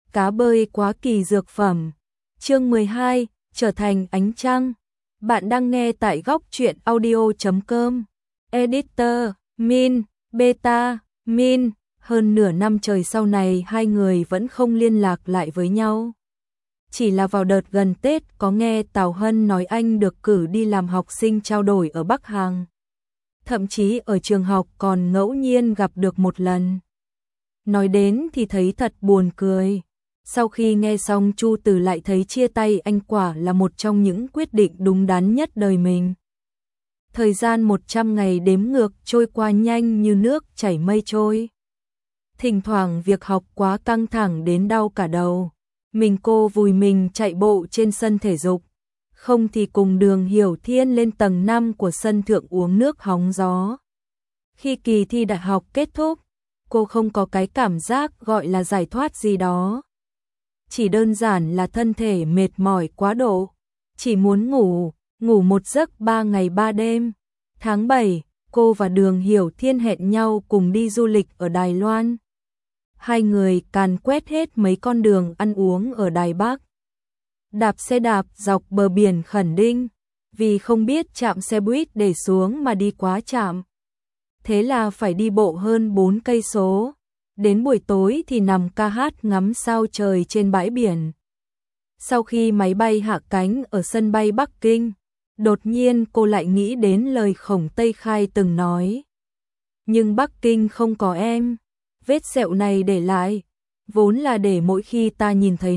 Cá bơi quá kỳ dược phẩm. Chương 12, trở thành ánh trăng. Bạn đang nghe tại góc truyện audio.com. Editor, Min, Beta, Min. Hơn nửa năm trời sau này hai người vẫn không liên lạc lại với nhau. Chỉ là vào đợt gần Tết có nghe Tào Hân nói anh được cử đi làm học sinh trao đổi ở Bắc Hằng. Thậm chí ở trường học còn ngẫu nhiên gặp được một lần. Nói đến thì thấy thật buồn cười. Sau khi nghe xong Chu Từ lại thấy chia tay anh quả là một trong những quyết định đúng đắn nhất đời mình. Thời gian 100 ngày đếm ngược trôi qua nhanh như nước chảy mây trôi. Thỉnh thoảng việc học quá căng thẳng đến đau cả đầu. Cô vùi mình chạy bộ trên sân thể dục. Không thì cùng Đường Hiểu Thiên lên tầng 5 của sân thượng uống nước hóng gió. Khi kỳ thi đại học kết thúc, cô không có cái cảm giác gọi là giải thoát gì đó. Chỉ đơn giản là thân thể mệt mỏi quá độ. Chỉ muốn ngủ một giấc 3 ngày 3 đêm. Tháng 7, cô và Đường Hiểu Thiên hẹn nhau cùng đi du lịch ở Đài Loan. Hai người càn quét hết mấy con đường ăn uống ở Đài Bắc. Đạp xe đạp dọc bờ biển Khẩn Đinh, vì không biết trạm xe buýt để xuống mà đi quá trạm. Thế là phải đi bộ hơn 4 cây số. Đến buổi tối thì nằm ca hát ngắm sao trời trên bãi biển. Sau khi máy bay hạ cánh ở sân bay Bắc Kinh, đột nhiên cô lại nghĩ đến lời Khổng Tây Khai từng nói. Nhưng Bắc Kinh không có em. Vết sẹo này để lại, vốn là để mỗi khi ta nhìn thấy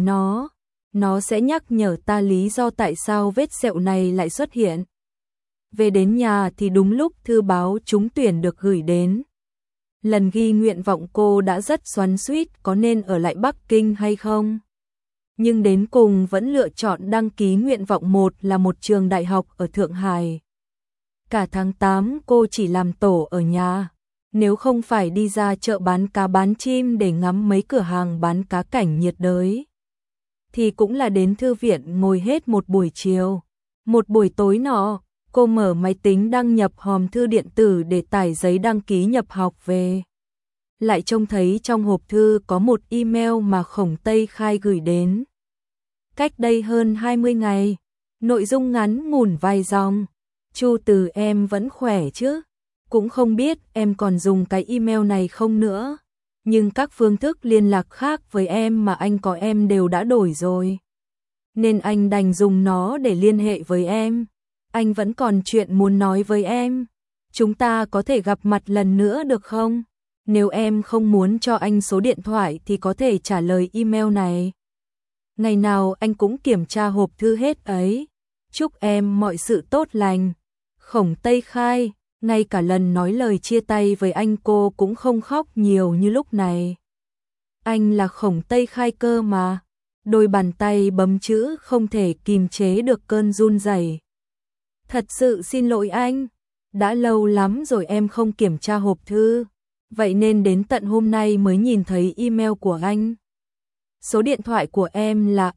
nó sẽ nhắc nhở ta lý do tại sao vết sẹo này lại xuất hiện. Về đến nhà thì đúng lúc thư báo trúng tuyển được gửi đến. Lần ghi nguyện vọng cô đã rất xoắn xuýt có nên ở lại Bắc Kinh hay không. Nhưng đến cùng vẫn lựa chọn đăng ký nguyện vọng 1 là một trường đại học ở Thượng Hải. Cả tháng 8 cô chỉ làm tổ ở nhà. Nếu không phải đi ra chợ bán cá bán chim để ngắm mấy cửa hàng bán cá cảnh nhiệt đới, thì cũng là đến thư viện ngồi hết một buổi chiều. Một buổi tối nọ, cô mở máy tính đăng nhập hòm thư điện tử để tải giấy đăng ký nhập học về. Lại trông thấy trong hộp thư có một email mà Khổng Tây Khai gửi đến. Cách đây hơn 20 ngày, nội dung ngắn ngủn vài dòng. Chu Từ em vẫn khỏe chứ? Cũng không biết em còn dùng cái email này không nữa. Nhưng các phương thức liên lạc khác với em mà anh có em đều đã đổi rồi. Nên anh đành dùng nó để liên hệ với em. Anh vẫn còn chuyện muốn nói với em. Chúng ta có thể gặp mặt lần nữa được không? Nếu em không muốn cho anh số điện thoại thì có thể trả lời email này. Ngày nào anh cũng kiểm tra hộp thư hết ấy. Chúc em mọi sự tốt lành. Khổng Tây Khai. Ngay cả lần nói lời chia tay với anh cô cũng không khóc nhiều như lúc này. Anh là Khổng Tây Khai cơ mà. Đôi bàn tay bấm chữ không thể kìm chế được cơn run rẩy. Thật sự xin lỗi anh. Đã lâu lắm rồi em không kiểm tra hộp thư. Vậy nên đến tận hôm nay mới nhìn thấy email của anh. Số điện thoại của em là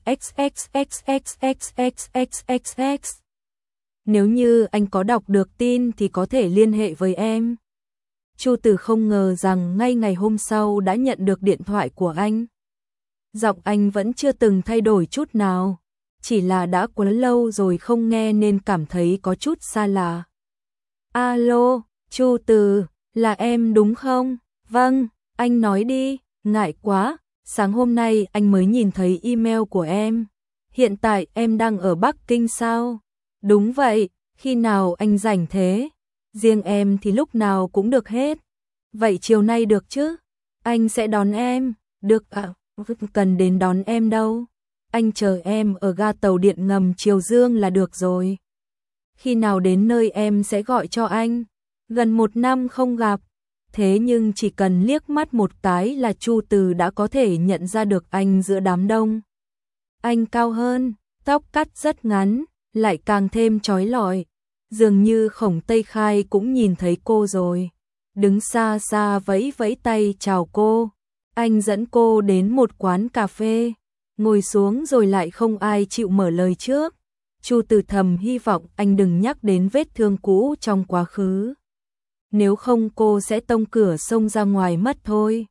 XXXXXXXXX. Nếu như anh có đọc được tin thì có thể liên hệ với em. Chu Từ không ngờ rằng ngay ngày hôm sau đã nhận được điện thoại của anh. Giọng anh vẫn chưa từng thay đổi chút nào. Chỉ là đã quá lâu rồi không nghe nên cảm thấy có chút xa lạ. Alo, Chu Từ, là em đúng không? Vâng, anh nói đi, ngại quá. Sáng hôm nay anh mới nhìn thấy email của em. Hiện tại em đang ở Bắc Kinh sao? Đúng vậy, khi nào anh rảnh thế? Riêng em thì lúc nào cũng được hết. Vậy chiều nay được chứ? Anh sẽ đón em. Được ạ, cần đến đón em đâu. Anh chờ em ở ga tàu điện ngầm Triều Dương là được rồi. Khi nào đến nơi em sẽ gọi cho anh. Gần 1 năm không gặp. Thế nhưng chỉ cần liếc mắt một cái là Chu Từ đã có thể nhận ra được anh giữa đám đông. Anh cao hơn, tóc cắt rất ngắn, lại càng thêm chói lọi. Dường như Khổng Tây Khai cũng nhìn thấy cô rồi. Đứng xa xa vẫy vẫy tay chào cô. Anh dẫn cô đến một quán cà phê. Ngồi xuống rồi lại không ai chịu mở lời trước. Chu Từ thầm hy vọng anh đừng nhắc đến vết thương cũ trong quá khứ. Nếu không cô sẽ tông cửa xông ra ngoài mất thôi.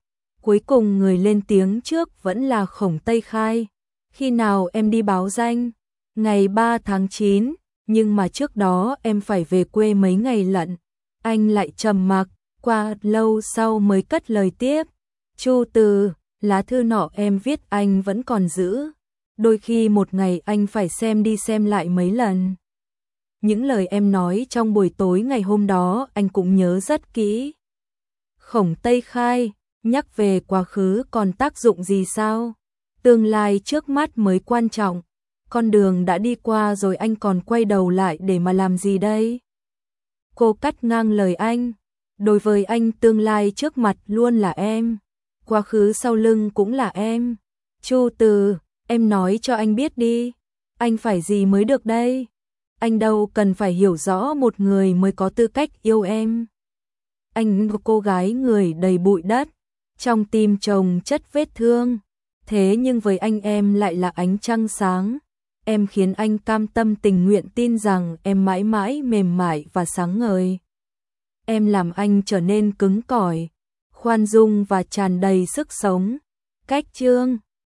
Cuối cùng người lên tiếng trước vẫn là Khổng Tây Khai. Khi nào em đi báo danh? Ngày 3 tháng 9, nhưng mà trước đó em phải về quê mấy ngày lận. Anh lại trầm mặc, qua lâu sau mới cất lời tiếp. Chu Từ, lá thư nọ em viết anh vẫn còn giữ. Đôi khi một ngày anh phải xem đi xem lại mấy lần. Những lời em nói trong buổi tối ngày hôm đó anh cũng nhớ rất kỹ. Khổng Tây Khai, nhắc về quá khứ còn tác dụng gì sao? Tương lai trước mắt mới quan trọng. Con đường đã đi qua rồi anh còn quay đầu lại để mà làm gì đây? Cô cắt ngang lời anh. Đối với anh tương lai trước mặt luôn là em. Quá khứ sau lưng cũng là em. Chu Từ, em nói cho anh biết đi. Anh phải gì mới được đây? Anh đâu cần phải hiểu rõ một người mới có tư cách yêu em. Anh có cô gái người đầy bụi đất, trong tim chồng chất vết thương. Thế nhưng với anh em lại là ánh trăng sáng. Em khiến anh cam tâm tình nguyện tin rằng em mãi mãi mềm mại và sáng ngời. Em làm anh trở nên cứng cỏi, khoan dung và tràn đầy sức sống. Cách chương